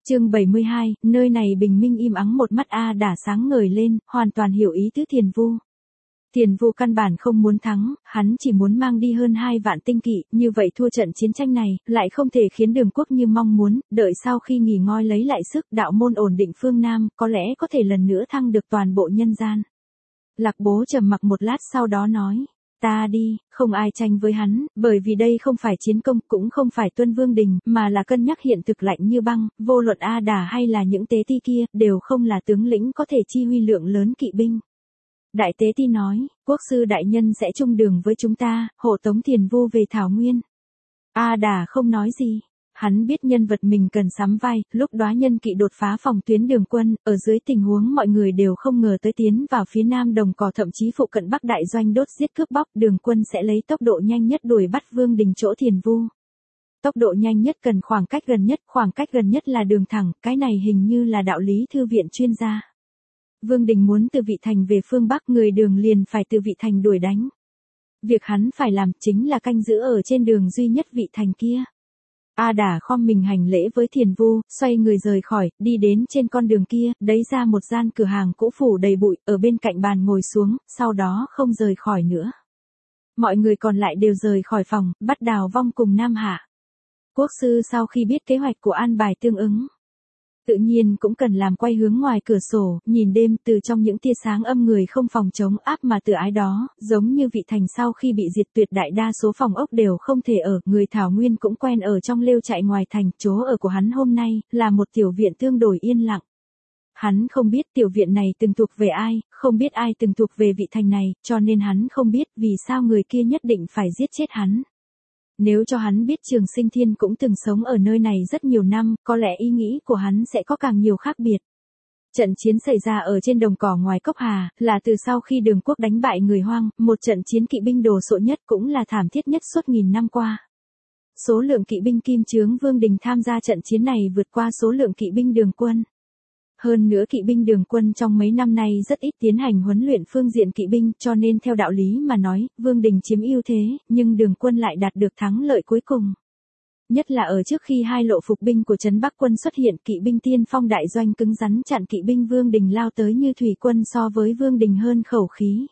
Chương 72, nơi này bình minh im ắng, một mắt A Đả sáng ngời lên, hoàn toàn hiểu ý tứ Thiền Vu. Thiền Vu căn bản không muốn thắng, hắn chỉ muốn mang đi hơn 2 vạn tinh kỵ, như vậy thua trận chiến tranh này, lại không thể khiến Đường Quốc như mong muốn, đợi sau khi nghỉ ngơi lấy lại sức, đạo môn ổn định phương Nam, có lẽ có thể lần nữa thăng được toàn bộ nhân gian. Lạc Bố trầm mặc một lát sau đó nói. Ta đi, không ai tranh với hắn, bởi vì đây không phải chiến công, cũng không phải tuân vương đình, mà là cân nhắc hiện thực lạnh như băng, vô luận A Đà hay là những tế ti kia, đều không là tướng lĩnh có thể chi huy lượng lớn kỵ binh. Đại tế ti nói, quốc sư đại nhân sẽ chung đường với chúng ta, hộ tống Thiền Vu về Thảo Nguyên. A Đà không nói gì. Hắn biết nhân vật mình cần sắm vai, lúc đó nhân kỵ đột phá phòng tuyến đường quân, ở dưới tình huống mọi người đều không ngờ tới tiến vào phía nam đồng cỏ, thậm chí phụ cận Bắc đại doanh đốt giết cướp bóc, đường quân sẽ lấy tốc độ nhanh nhất đuổi bắt vương đình chỗ Thiền Vu. Tốc độ nhanh nhất cần khoảng cách gần nhất là đường thẳng, cái này hình như là đạo lý thư viện chuyên gia. Vương đình muốn từ Vị Thành về phương Bắc, người đường liền phải từ Vị Thành đuổi đánh. Việc hắn phải làm chính là canh giữ ở trên đường duy nhất Vị Thành kia. A Đà khom mình hành lễ với Thiền Vu, xoay người rời khỏi, đi đến trên con đường kia, đấy ra một gian cửa hàng cũ phủ đầy bụi, ở bên cạnh bàn ngồi xuống, sau đó không rời khỏi nữa. Mọi người còn lại đều rời khỏi phòng, bắt Đào Vong cùng Nam Hạ. Quốc sư sau khi biết kế hoạch của an bài tương ứng, tự nhiên cũng cần làm quay hướng ngoài cửa sổ, nhìn đêm từ trong những tia sáng âm người không phòng chống áp mà từ ái đó, giống như Vị Thành sau khi bị diệt tuyệt đại đa số phòng ốc đều không thể ở, người Thảo Nguyên cũng quen ở trong lều trại ngoài thành, chỗ ở của hắn hôm nay, là một tiểu viện tương đối yên lặng. Hắn không biết tiểu viện này từng thuộc về ai, không biết ai từng thuộc về Vị Thành này, cho nên hắn không biết vì sao người kia nhất định phải giết chết hắn. Nếu cho hắn biết Trường Sinh Thiên cũng từng sống ở nơi này rất nhiều năm, có lẽ ý nghĩ của hắn sẽ có càng nhiều khác biệt. Trận chiến xảy ra ở trên đồng cỏ ngoài Cốc Hà, là từ sau khi Đường Quốc đánh bại người Hoang, một trận chiến kỵ binh đồ sộ nhất cũng là thảm thiết nhất suốt nghìn năm qua. Số lượng kỵ binh Kim Chướng Vương Đình tham gia trận chiến này vượt qua số lượng kỵ binh Đường Quân. Hơn nữa kỵ binh Đường Quân trong mấy năm nay rất ít tiến hành huấn luyện phương diện kỵ binh, cho nên theo đạo lý mà nói, Vương Đình chiếm ưu thế, nhưng Đường Quân lại đạt được thắng lợi cuối cùng. Nhất là ở trước khi hai lộ phục binh của Trấn Bắc Quân xuất hiện, kỵ binh Tiên Phong đại doanh cứng rắn chặn kỵ binh Vương Đình lao tới như thủy quân so với Vương Đình hơn khẩu khí.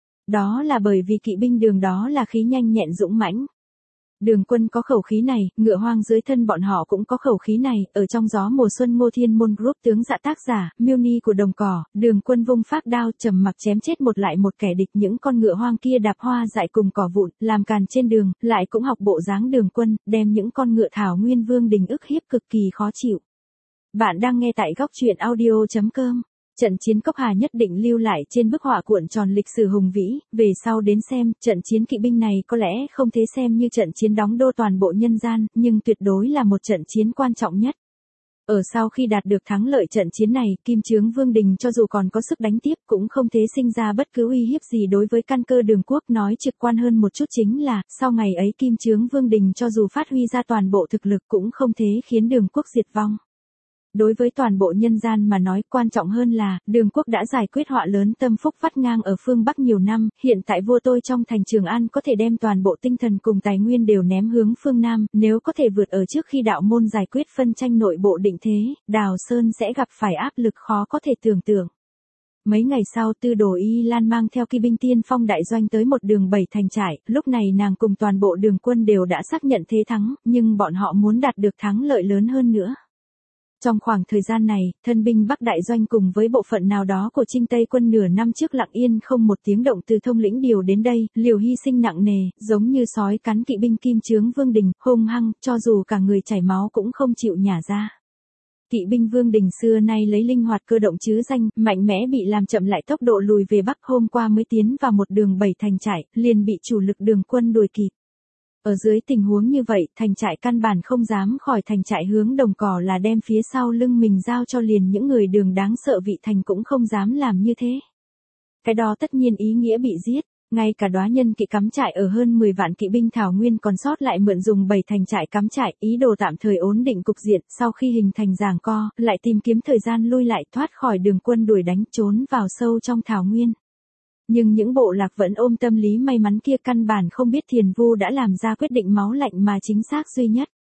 Đó là bởi vì kỵ binh Đường đó là khí nhanh nhẹn dũng mãnh. Đường Quân có khẩu khí này, ngựa hoang dưới thân bọn họ cũng có khẩu khí này, ở trong gió mùa xuân Ngô Thiên Môn Group tướng dạ tác giả, Miêu Ni của đồng cỏ, Đường Quân vung pháp đao trầm mặc chém chết một lại một kẻ địch, những con ngựa hoang kia đạp hoa dại cùng cỏ vụn, làm càn trên đường, lại cũng học bộ dáng Đường Quân, đem những con ngựa Thảo Nguyên Vương Đình ức hiếp cực kỳ khó chịu. Bạn đang nghe tại góc truyện audio.com. Trận chiến Cốc Hà nhất định lưu lại trên bức họa cuộn tròn lịch sử hùng vĩ, về sau đến xem, trận chiến kỵ binh này có lẽ không thể xem như trận chiến đóng đô toàn bộ nhân gian, nhưng tuyệt đối là một trận chiến quan trọng nhất. Ở sau khi đạt được thắng lợi trận chiến này, Kim Chướng Vương Đình cho dù còn có sức đánh tiếp cũng không thể sinh ra bất cứ uy hiếp gì đối với căn cơ Đường Quốc, nói trực quan hơn một chút chính là, sau ngày ấy Kim Chướng Vương Đình cho dù phát huy ra toàn bộ thực lực cũng không thể khiến Đường Quốc diệt vong. Đối với toàn bộ nhân gian mà nói, quan trọng hơn là, Đường Quốc đã giải quyết họa lớn tâm phúc vắt ngang ở phương Bắc nhiều năm, hiện tại vua tôi trong thành Trường An có thể đem toàn bộ tinh thần cùng tài nguyên đều ném hướng phương Nam, nếu có thể vượt ở trước khi đạo môn giải quyết phân tranh nội bộ định thế, Đào Sơn sẽ gặp phải áp lực khó có thể tưởng tượng. Mấy ngày sau, Tư Đồ Y Lan mang theo kỵ binh Tiên Phong đại doanh tới một đường 7 thành trại, lúc này nàng cùng toàn bộ Đường Quân đều đã xác nhận thế thắng, nhưng bọn họ muốn đạt được thắng lợi lớn hơn nữa. Trong khoảng thời gian này, thân binh Bắc đại doanh cùng với bộ phận nào đó của Trinh Tây quân nửa năm trước lặng yên không một tiếng động từ Thông Lĩnh điều đến đây, liều hy sinh nặng nề, giống như sói cắn kỵ binh Kim Chướng Vương Đình, hung hăng, cho dù cả người chảy máu cũng không chịu nhả ra. Kỵ binh Vương Đình xưa nay lấy linh hoạt cơ động chứ danh, mạnh mẽ bị làm chậm lại tốc độ lùi về Bắc, hôm qua mới tiến vào một đường 7 thành trại, liền bị chủ lực Đường Quân đuổi kịp. Ở dưới tình huống như vậy, thành trại căn bản không dám khỏi thành trại hướng đồng cỏ là đem phía sau lưng mình giao cho liền, những người Đường đáng sợ Vị Thành cũng không dám làm như thế. Cái đó tất nhiên ý nghĩa bị giết, ngay cả đóa nhân kỵ cắm trại ở hơn 10 vạn kỵ binh Thảo Nguyên còn sót lại mượn dùng 7 thành trại cắm trại, ý đồ tạm thời ổn định cục diện, sau khi hình thành giằng co, lại tìm kiếm thời gian lui lại thoát khỏi Đường Quân đuổi đánh, trốn vào sâu trong Thảo Nguyên. Nhưng những bộ lạc vẫn ôm tâm lý may mắn kia căn bản không biết Thiền Vu đã làm ra quyết định máu lạnh mà chính xác duy nhất.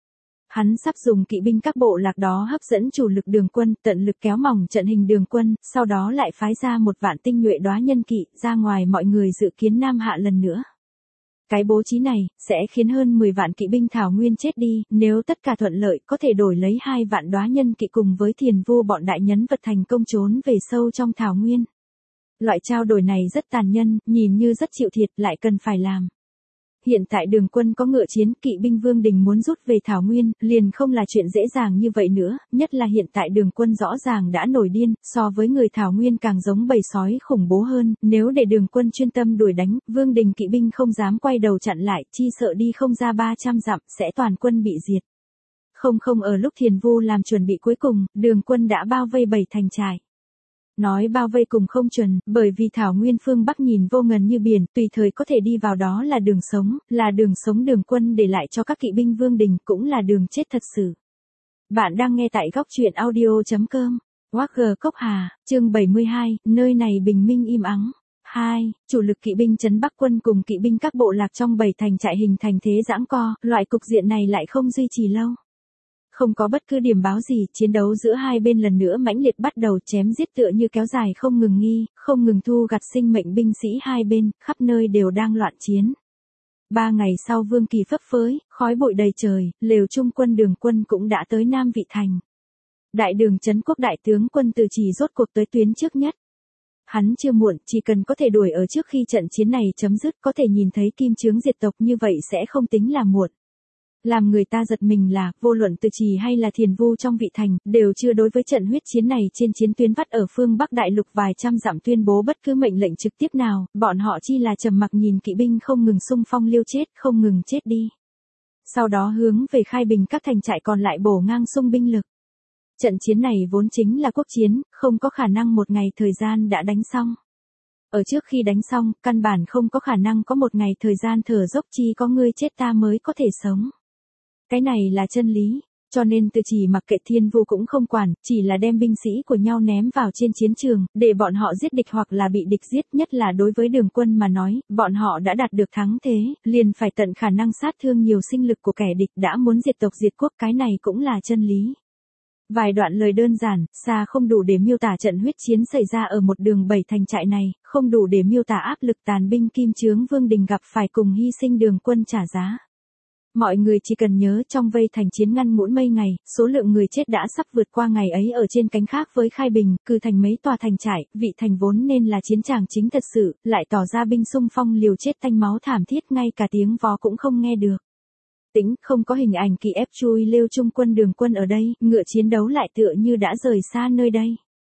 Hắn sắp dùng kỵ binh các bộ lạc đó hấp dẫn chủ lực đường quân, tận lực kéo mỏng trận hình đường quân, sau đó lại phái ra 1 vạn tinh nhuệ đóa nhân kỵ ra ngoài mọi người dự kiến Nam Hạ lần nữa. Cái bố trí này sẽ khiến hơn 10 vạn kỵ binh Thảo Nguyên chết đi, nếu tất cả thuận lợi có thể đổi lấy 2 vạn đóa nhân kỵ cùng với Thiền Vu bọn đại nhân vật thành công trốn về sâu trong Thảo Nguyên. Loại trao đổi này rất tàn nhẫn, nhìn như rất chịu thiệt lại cần phải làm. Hiện tại đường quân có ngựa chiến, kỵ binh Vương Đình muốn rút về Thảo Nguyên, liền không là chuyện dễ dàng như vậy nữa, nhất là hiện tại đường quân rõ ràng đã nổi điên, so với người Thảo Nguyên càng giống bầy sói khủng bố hơn, nếu để đường quân chuyên tâm đuổi đánh, Vương Đình kỵ binh không dám quay đầu chặn lại, chi sợ đi không ra 300 dặm, sẽ toàn quân bị diệt. Không ở lúc Thiền Vu làm chuẩn bị cuối cùng, đường quân đã bao vây 7 thành trại. Nói bao vây cùng không chuẩn, bởi vì Thảo Nguyên phương Bắc nhìn vô ngần như biển, tùy thời có thể đi vào đó là đường sống đường quân để lại cho các kỵ binh Vương Đình, cũng là đường chết thật sự. Bạn đang nghe tại góc truyện audio.com. Wagner Cốc Hà, chương 72, nơi này bình minh im ắng. 2. Chủ lực kỵ binh trấn Bắc quân cùng kỵ binh các bộ lạc trong 7 thành trại hình thành thế giãng co, loại cục diện này lại không duy trì lâu. Không có bất cứ điểm báo gì, chiến đấu giữa hai bên lần nữa mãnh liệt bắt đầu, chém giết tựa như kéo dài không ngừng thu gặt sinh mệnh binh sĩ hai bên, khắp nơi đều đang loạn chiến. 3 ngày sau Vương Kỳ phấp phới, khói bụi đầy trời, lều trung quân đường quân cũng đã tới Nam Vị Thành. Đại đường Trấn Quốc đại tướng quân Từ Chỉ rốt cuộc tới tuyến trước nhất. Hắn chưa muộn, chỉ cần có thể đuổi ở trước khi trận chiến này chấm dứt, có thể nhìn thấy kim chướng diệt tộc như vậy sẽ không tính là muộn. Làm người ta giật mình là, vô luận Từ Chỉ hay là Thiền Vu trong Vị Thành, đều chưa đối với trận huyết chiến này trên chiến tuyến vắt ở phương Bắc Đại Lục vài trăm dặm tuyên bố bất cứ mệnh lệnh trực tiếp nào, bọn họ chỉ là trầm mặc nhìn kỵ binh không ngừng xung phong liêu chết, không ngừng chết đi. Sau đó hướng về khai bình các thành trại còn lại bổ ngang xung binh lực. Trận chiến này vốn chính là quốc chiến, không có khả năng một ngày thời gian đã đánh xong. Ở trước khi đánh xong, căn bản không có khả năng có một ngày thời gian thở dốc, chỉ có ngươi chết ta mới có thể sống. Cái này là chân lý, cho nên Từ Chỉ mặc kệ Thiên Vu cũng không quản, chỉ là đem binh sĩ của nhau ném vào trên chiến trường, để bọn họ giết địch hoặc là bị địch giết, nhất là đối với đường quân mà nói, bọn họ đã đạt được thắng thế, liền phải tận khả năng sát thương nhiều sinh lực của kẻ địch đã muốn diệt tộc diệt quốc, cái này cũng là chân lý. Vài đoạn lời đơn giản, xa không đủ để miêu tả trận huyết chiến xảy ra ở một đường 7 thành trại này, không đủ để miêu tả áp lực tàn binh kim chướng Vương Đình gặp phải cùng hy sinh đường quân trả giá. Mọi người chỉ cần nhớ trong vây thành chiến ngăn ngủn mấy ngày, số lượng người chết đã sắp vượt qua ngày ấy ở trên cánh khác với Khai Bình, cử thành mấy tòa thành trại, Vị Thành vốn nên là chiến tràng chính thật sự, lại tỏ ra binh xung phong liều chết tanh máu thảm thiết, ngay cả tiếng vó cũng không nghe được. Tĩnh, không có hình ảnh kỵ ép chui lêu trung quân đường quân ở đây, ngựa chiến đấu lại tựa như đã rời xa nơi đây.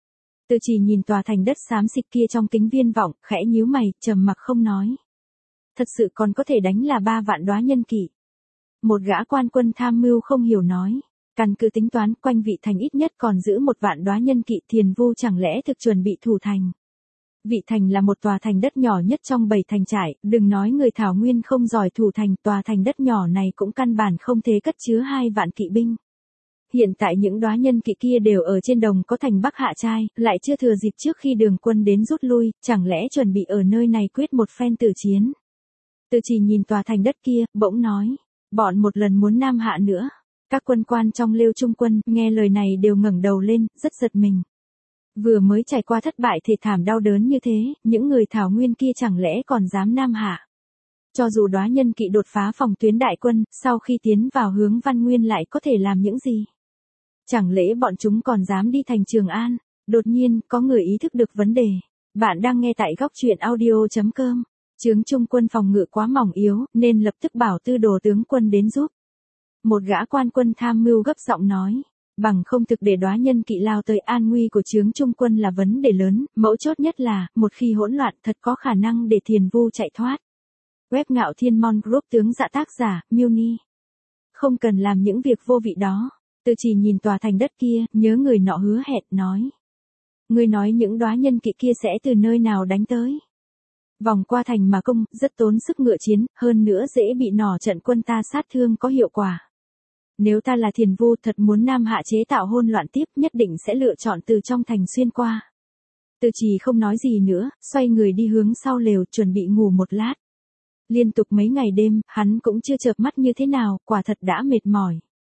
Từ Chỉ nhìn tòa thành đất xám xịt kia trong kính viễn vọng, khẽ nhíu mày, trầm mặc không nói. Thật sự còn có thể đánh là 3 vạn đóa nhân kỵ. Một gã quan quân tham mưu không hiểu nói. Căn cứ tính toán, quanh Vị Thành ít nhất còn giữ 1 vạn đóa nhân kỵ, Thiền Vu chẳng lẽ thực chuẩn bị thủ thành. Vị Thành là một tòa thành đất nhỏ nhất trong 7 thành trại, đừng nói người Thảo Nguyên không giỏi thủ thành, tòa thành đất nhỏ này cũng căn bản không thể cất chứa 2 vạn kỵ binh. Hiện tại những đóa nhân kỵ kia đều ở trên đồng có thành Bắc Hạ Trai, lại chưa thừa dịp trước khi đường quân đến rút lui, chẳng lẽ chuẩn bị ở nơi này quyết một phen tử chiến. Từ Chỉ nhìn tòa thành đất kia, bỗng nói, bọn một lần muốn Nam Hạ nữa. Các quân quan trong lêu trung quân, nghe lời này đều ngẩng đầu lên, rất giật mình. Vừa mới trải qua thất bại thê thảm đau đớn như thế, những người Thảo Nguyên kia chẳng lẽ còn dám Nam Hạ. Cho dù đóa nhân kỵ đột phá phòng tuyến đại quân, sau khi tiến vào hướng Văn Nguyên lại có thể làm những gì? Chẳng lẽ bọn chúng còn dám đi thành Trường An? Đột nhiên, có người ý thức được vấn đề. Bạn đang nghe tại góc truyện audio.com. Chướng trung quân phòng ngự quá mỏng yếu, nên lập tức bảo Tư Đồ tướng quân đến giúp. Một gã quan quân tham mưu gấp giọng nói. Bằng không thực để đóa nhân kỵ lao tới, an nguy của chướng trung quân là vấn đề lớn, mấu chốt nhất là, một khi hỗn loạn thật có khả năng để Thiền Vu chạy thoát. Web Ngạo Thiên Mon Group tướng dạ tác giả, Muni. Không cần làm những việc vô vị đó. Từ Chỉ nhìn tòa thành đất kia, nhớ người nọ hứa hẹn, nói. Người nói những đóa nhân kỵ kia sẽ từ nơi nào đánh tới. Vòng qua thành mà công, rất tốn sức ngựa chiến, hơn nữa dễ bị nỏ trận quân ta sát thương có hiệu quả. Nếu ta là Thiền Vu thật muốn Nam Hạ chế tạo hỗn loạn tiếp, nhất định sẽ lựa chọn từ trong thành xuyên qua. Từ Chỉ không nói gì nữa, xoay người đi hướng sau lều, chuẩn bị ngủ một lát. Liên tục mấy ngày đêm, hắn cũng chưa chợp mắt như thế nào, quả thật đã mệt mỏi.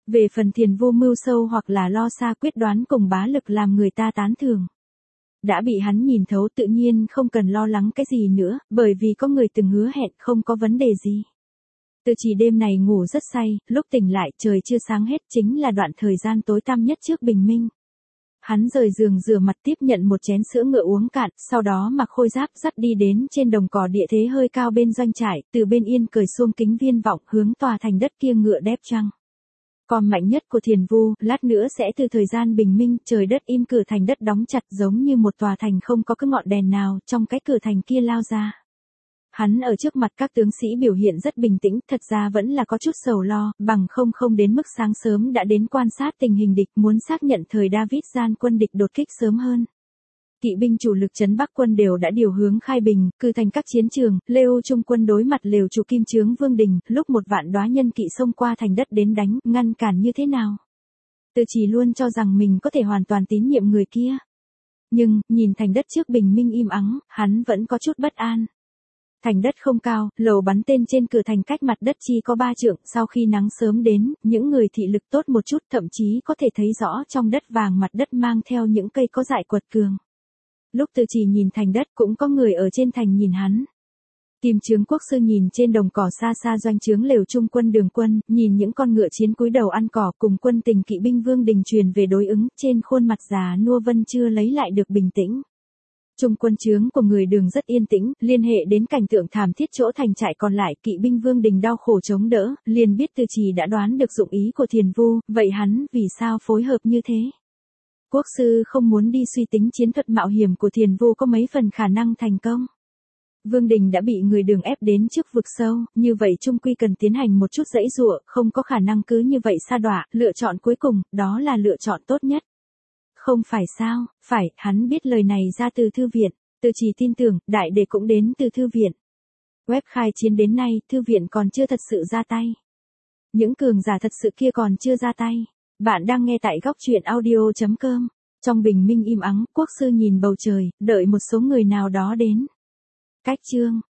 Về phần Thiền Vu mưu sâu hoặc là lo xa quyết đoán cùng bá lực làm người ta tán thưởng. Đã bị hắn nhìn thấu tự nhiên không cần lo lắng cái gì nữa, bởi vì có người từng hứa hẹn không có vấn đề gì. Từ chỉ đêm này ngủ rất say, lúc tỉnh lại trời chưa sáng hết chính là đoạn thời gian tối tăm nhất trước bình minh. Hắn rời giường rửa mặt tiếp nhận một chén sữa ngựa uống cạn, sau đó mặc khôi giáp dắt đi đến trên đồng cỏ địa thế hơi cao bên doanh trại, từ bên yên cởi xuông kính viên vọng hướng tòa thành đất kia ngựa đép trăng. Con mạnh nhất của Thiền Vu, lát nữa sẽ từ thời gian bình minh, trời đất im cửa thành đất đóng chặt giống như một tòa thành không có cái ngọn đèn nào, trong cái cửa thành kia lao ra. Hắn ở trước mặt các tướng sĩ biểu hiện rất bình tĩnh, thật ra vẫn là có chút sầu lo, bằng không đến mức sáng sớm đã đến quan sát tình hình địch, muốn xác nhận thời David gian quân địch đột kích sớm hơn. Kỵ binh chủ lực trấn Bắc quân đều đã điều hướng Khai Bình, cử thành các chiến trường, Lêu Trung quân đối mặt lều chủ Kim Chướng Vương Đình, lúc một vạn đóa nhân kỵ xông qua thành đất đến đánh, ngăn cản như thế nào? Từ Chỉ luôn cho rằng mình có thể hoàn toàn tín nhiệm người kia. Nhưng, nhìn thành đất trước bình minh im ắng, hắn vẫn có chút bất an. Thành đất không cao, lầu bắn tên trên cửa thành cách mặt đất chỉ có 3 trượng, sau khi nắng sớm đến, những người thị lực tốt một chút thậm chí có thể thấy rõ trong đất vàng mặt đất mang theo những cây có dại quật cường. Lúc Từ Chỉ nhìn thành đất cũng có người ở trên thành nhìn hắn. Kim Chướng quốc sư nhìn trên đồng cỏ xa xa doanh trướng lều trung quân Đường Quân, nhìn những con ngựa chiến cúi đầu ăn cỏ cùng quân tình kỵ binh Vương Đình truyền về đối ứng, trên khuôn mặt già nua Vân chưa lấy lại được bình tĩnh. Trung quân trướng của người Đường rất yên tĩnh, liên hệ đến cảnh tượng thảm thiết chỗ thành trại còn lại, kỵ binh Vương Đình đau khổ chống đỡ, liền biết Từ Chỉ đã đoán được dụng ý của Thiền Vu, vậy hắn vì sao phối hợp như thế? Quốc sư không muốn đi suy tính chiến thuật mạo hiểm của Thiền Vu có mấy phần khả năng thành công. Vương Đình đã bị người Đường ép đến trước vực sâu, như vậy chung quy cần tiến hành một chút giãy giụa, không có khả năng cứ như vậy sa đọa, lựa chọn cuối cùng, đó là lựa chọn tốt nhất. Không phải sao, phải, hắn biết lời này ra từ thư viện, Từ Chỉ tin tưởng, đại đệ cũng đến từ thư viện. Web khai chiến đến nay, thư viện còn chưa thật sự ra tay. Những cường giả thật sự kia còn chưa ra tay. Bạn đang nghe tại góc truyện audio.com. Trong bình minh im ắng, quốc sư nhìn bầu trời, đợi một số người nào đó đến. Cách chương